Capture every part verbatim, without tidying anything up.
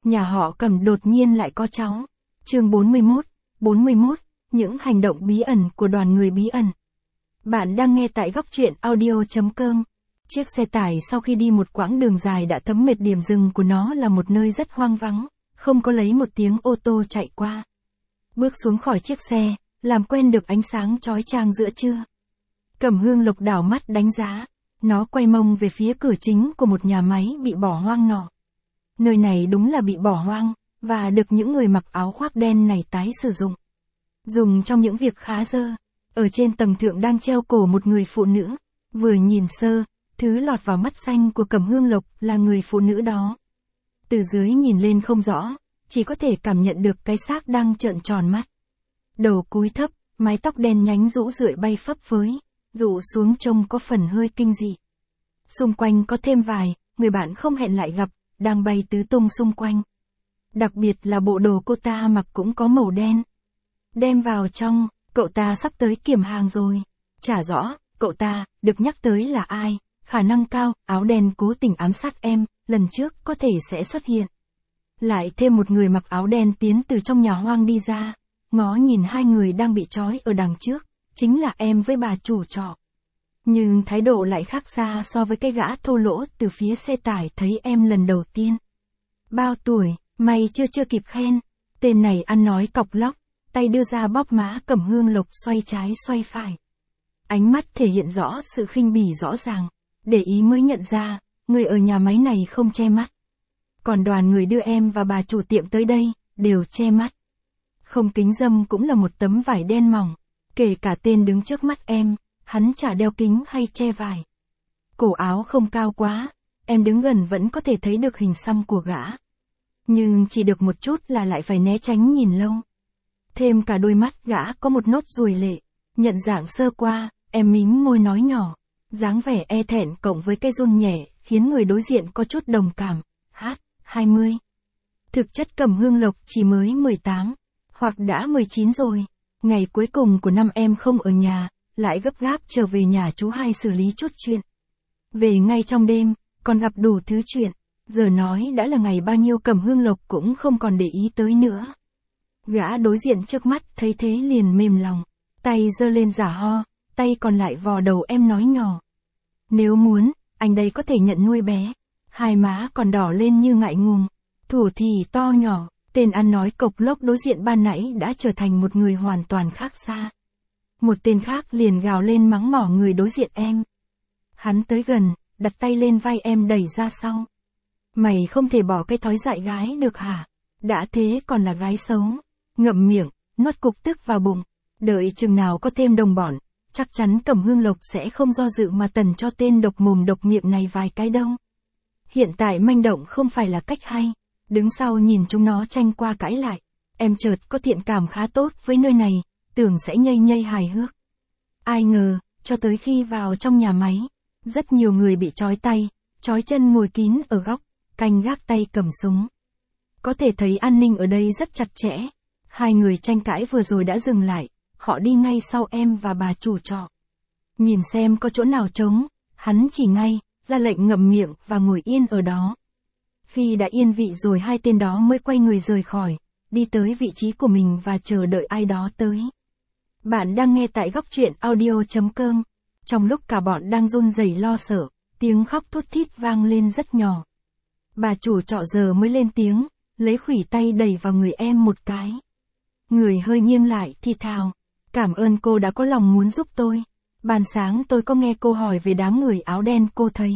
nhà họ Cẩm đột nhiên lại có cháu. Chương bốn mươi mốt, bốn mươi mốt, những hành động bí ẩn của đoàn người bí ẩn. Bạn đang nghe tại góc truyện audio chấm com. Chiếc xe tải sau khi đi một quãng đường dài đã thấm mệt, điểm dừng của nó là một nơi rất hoang vắng, không có lấy một tiếng ô tô chạy qua. Bước xuống khỏi chiếc xe, làm quen được ánh sáng chói chang giữa trưa. Cẩm Hương Lộc đảo mắt đánh giá, nó quay mông về phía cửa chính của một nhà máy bị bỏ hoang nọ. Nơi này đúng là bị bỏ hoang, và được những người mặc áo khoác đen này tái sử dụng. Dùng trong những việc khá dơ. Ở trên tầng thượng đang treo cổ một người phụ nữ. Vừa nhìn sơ, thứ lọt vào mắt xanh của Cẩm Hương Lộc là người phụ nữ đó. Từ dưới nhìn lên không rõ, chỉ có thể cảm nhận được cái xác đang trợn tròn mắt. Đầu cúi thấp, mái tóc đen nhánh rũ rượi bay phấp phới, rủ xuống trông có phần hơi kinh dị. Xung quanh có thêm vài người bạn không hẹn lại gặp, đang bay tứ tung xung quanh. Đặc biệt là bộ đồ cô ta mặc cũng có màu đen. Đem vào trong, cậu ta sắp tới kiểm hàng rồi. Chả rõ, cậu ta, được nhắc tới là ai, khả năng cao, áo đen cố tình ám sát em, lần trước có thể sẽ xuất hiện. Lại thêm một người mặc áo đen tiến từ trong nhà hoang đi ra, ngó nhìn hai người đang bị trói ở đằng trước, chính là em với bà chủ trọ. Nhưng thái độ lại khác xa so với cái gã thô lỗ từ phía xe tải thấy em lần đầu tiên. Bao tuổi, mày chưa chưa kịp khen, tên này ăn nói cọc lóc, tay đưa ra bóp má Cẩm Hương Lộc xoay trái xoay phải. Ánh mắt thể hiện rõ sự khinh bỉ rõ ràng, để ý mới nhận ra, người ở nhà máy này không che mắt. Còn đoàn người đưa em và bà chủ tiệm tới đây, đều che mắt. Không kính râm cũng là một tấm vải đen mỏng, kể cả tên đứng trước mắt em, hắn chả đeo kính hay che vải. Cổ áo không cao quá, em đứng gần vẫn có thể thấy được hình xăm của gã. Nhưng chỉ được một chút là lại phải né tránh nhìn lâu. Thêm cả đôi mắt gã có một nốt ruồi lệ, nhận dạng sơ qua, em mím môi nói nhỏ. Dáng vẻ e thẹn cộng với cái run nhẹ, khiến người đối diện có chút đồng cảm. Hát, hai mươi. Thực chất Cẩm Hương Lộc chỉ mới mười tám, hoặc đã mười chín rồi. Ngày cuối cùng của năm em không ở nhà, lại gấp gáp trở về nhà chú hai xử lý chút chuyện. Về ngay trong đêm, còn gặp đủ thứ chuyện. Giờ nói đã là ngày bao nhiêu Cẩm Hương Lộc cũng không còn để ý tới nữa. Gã đối diện trước mắt thấy thế liền mềm lòng. Tay giơ lên giả ho, tay còn lại vò đầu em nói nhỏ. Nếu muốn, anh đây có thể nhận nuôi bé. Hai má còn đỏ lên như ngại ngùng. Thủ thì to nhỏ, tên ăn nói cộc lốc đối diện ban nãy đã trở thành một người hoàn toàn khác xa. Một tên khác liền gào lên mắng mỏ người đối diện em. Hắn tới gần, đặt tay lên vai em đẩy ra sau. Mày không thể bỏ cái thói dại gái được hả? Đã thế còn là gái xấu. Ngậm miệng, nuốt cục tức vào bụng. Đợi chừng nào có thêm đồng bọn, chắc chắn Cẩm Hương Lộc sẽ không do dự mà tần cho tên độc mồm độc miệng này vài cái đâu. Hiện tại manh động không phải là cách hay. Đứng sau nhìn chúng nó tranh qua cãi lại. Em chợt có thiện cảm khá tốt với nơi này, tưởng sẽ nhây nhây hài hước. Ai ngờ, cho tới khi vào trong nhà máy, rất nhiều người bị trói tay, trói chân ngồi kín ở góc, canh gác tay cầm súng. Có thể thấy an ninh ở đây rất chặt chẽ. Hai người tranh cãi vừa rồi đã dừng lại, họ đi ngay sau em và bà chủ trọ. Nhìn xem có chỗ nào trống, hắn chỉ ngay, ra lệnh ngậm miệng và ngồi yên ở đó. Khi đã yên vị rồi hai tên đó mới quay người rời khỏi, đi tới vị trí của mình và chờ đợi ai đó tới. Bạn đang nghe tại góc truyện audio chấm com. Trong lúc cả bọn đang run rẩy lo sợ, tiếng khóc thút thít vang lên rất nhỏ. Bà chủ trọ giờ mới lên tiếng, lấy khuỷu tay đẩy vào người em một cái. Người hơi nghiêng lại thì thào, cảm ơn cô đã có lòng muốn giúp tôi. Ban sáng tôi có nghe cô hỏi về đám người áo đen cô thấy.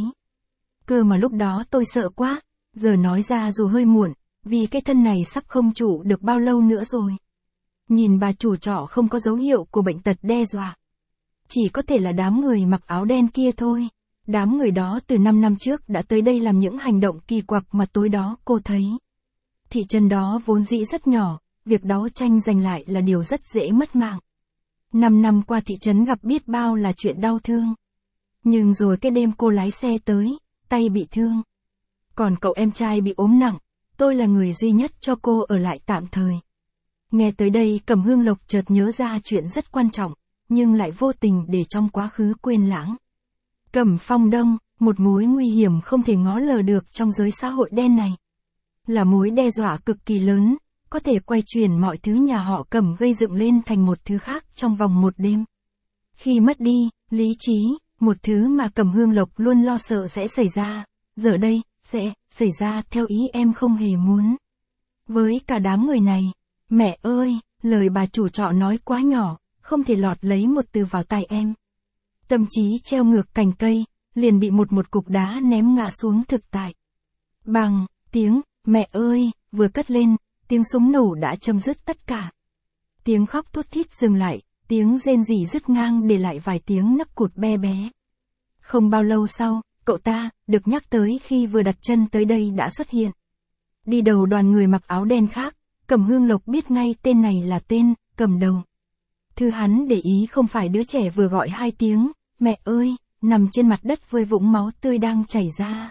Cơ mà lúc đó tôi sợ quá, giờ nói ra dù hơi muộn, vì cái thân này sắp không trụ được bao lâu nữa rồi. Nhìn bà chủ trọ không có dấu hiệu của bệnh tật đe dọa. Chỉ có thể là đám người mặc áo đen kia thôi. Đám người đó từ năm năm trước đã tới đây làm những hành động kỳ quặc mà tối đó cô thấy. Thị trấn đó vốn dĩ rất nhỏ, việc đấu tranh giành lại là điều rất dễ mất mạng. Năm năm qua thị trấn gặp biết bao là chuyện đau thương. Nhưng rồi cái đêm cô lái xe tới, tay bị thương. Còn cậu em trai bị ốm nặng, tôi là người duy nhất cho cô ở lại tạm thời. Nghe tới đây Cẩm Hương Lộc chợt nhớ ra chuyện rất quan trọng, nhưng lại vô tình để trong quá khứ quên lãng. Cẩm Phong Đông, một mối nguy hiểm không thể ngó lờ được trong giới xã hội đen này. là mối đe dọa cực kỳ lớn, có thể quay chuyển mọi thứ nhà họ Cẩm gây dựng lên thành một thứ khác trong vòng một đêm. Khi mất đi lý trí, một thứ mà Cẩm Hương Lộc luôn lo sợ sẽ xảy ra, giờ đây, sẽ xảy ra theo ý em không hề muốn. Với cả đám người này, mẹ ơi, lời bà chủ trọ nói quá nhỏ, không thể lọt lấy một từ vào tai em. Tâm trí treo ngược cành cây, liền bị một một cục đá ném ngã xuống thực tại. Bằng, tiếng, mẹ ơi, vừa cất lên, tiếng súng nổ đã chấm dứt tất cả. Tiếng khóc thút thít dừng lại, tiếng rên rỉ dứt ngang để lại vài tiếng nấc cụt be bé. Không bao lâu sau, cậu ta, được nhắc tới khi vừa đặt chân tới đây đã xuất hiện. Đi đầu đoàn người mặc áo đen khác, Cẩm Hương Lộc biết ngay tên này là tên, cầm đầu. Thứ hắn để ý không phải đứa trẻ vừa gọi hai tiếng, mẹ ơi, nằm trên mặt đất với vũng máu tươi đang chảy ra.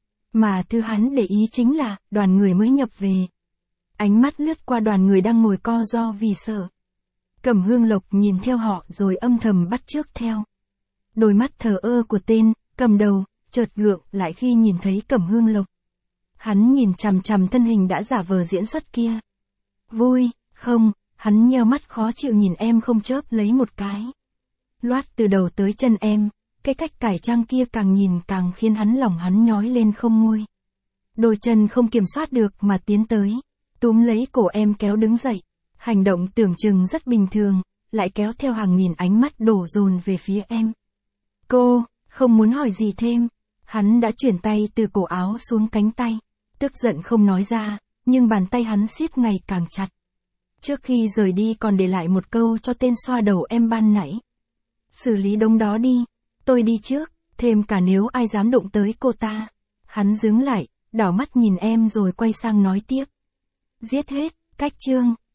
Mà thứ hắn để ý chính là, đoàn người mới nhập về. Ánh mắt lướt qua đoàn người đang ngồi co ro vì sợ. Cẩm Hương Lộc nhìn theo họ rồi âm thầm bắt chước theo. Đôi mắt thờ ơ của tên, cầm đầu, chợt gượng lại khi nhìn thấy Cẩm Hương Lộc. Hắn nhìn chằm chằm thân hình đã giả vờ diễn xuất kia. Vui, không, hắn nheo mắt khó chịu nhìn em không chớp lấy một cái. Loát từ đầu tới chân em, cái cách cải trang kia càng nhìn càng khiến hắn lòng hắn nhói lên không nguôi. Đôi chân không kiểm soát được mà tiến tới, túm lấy cổ em kéo đứng dậy. Hành động tưởng chừng rất bình thường, lại kéo theo hàng nghìn ánh mắt đổ dồn về phía em. Cô, không muốn hỏi gì thêm. Hắn đã chuyển tay từ cổ áo xuống cánh tay. Tức giận không nói ra, nhưng bàn tay hắn siết ngày càng chặt. Trước khi rời đi còn để lại một câu cho tên xoa đầu em ban nãy. Xử lý đống đó đi, tôi đi trước, thêm cả nếu ai dám đụng tới cô ta. Hắn đứng lại, đảo mắt nhìn em rồi quay sang nói tiếp. Giết hết, cách chương.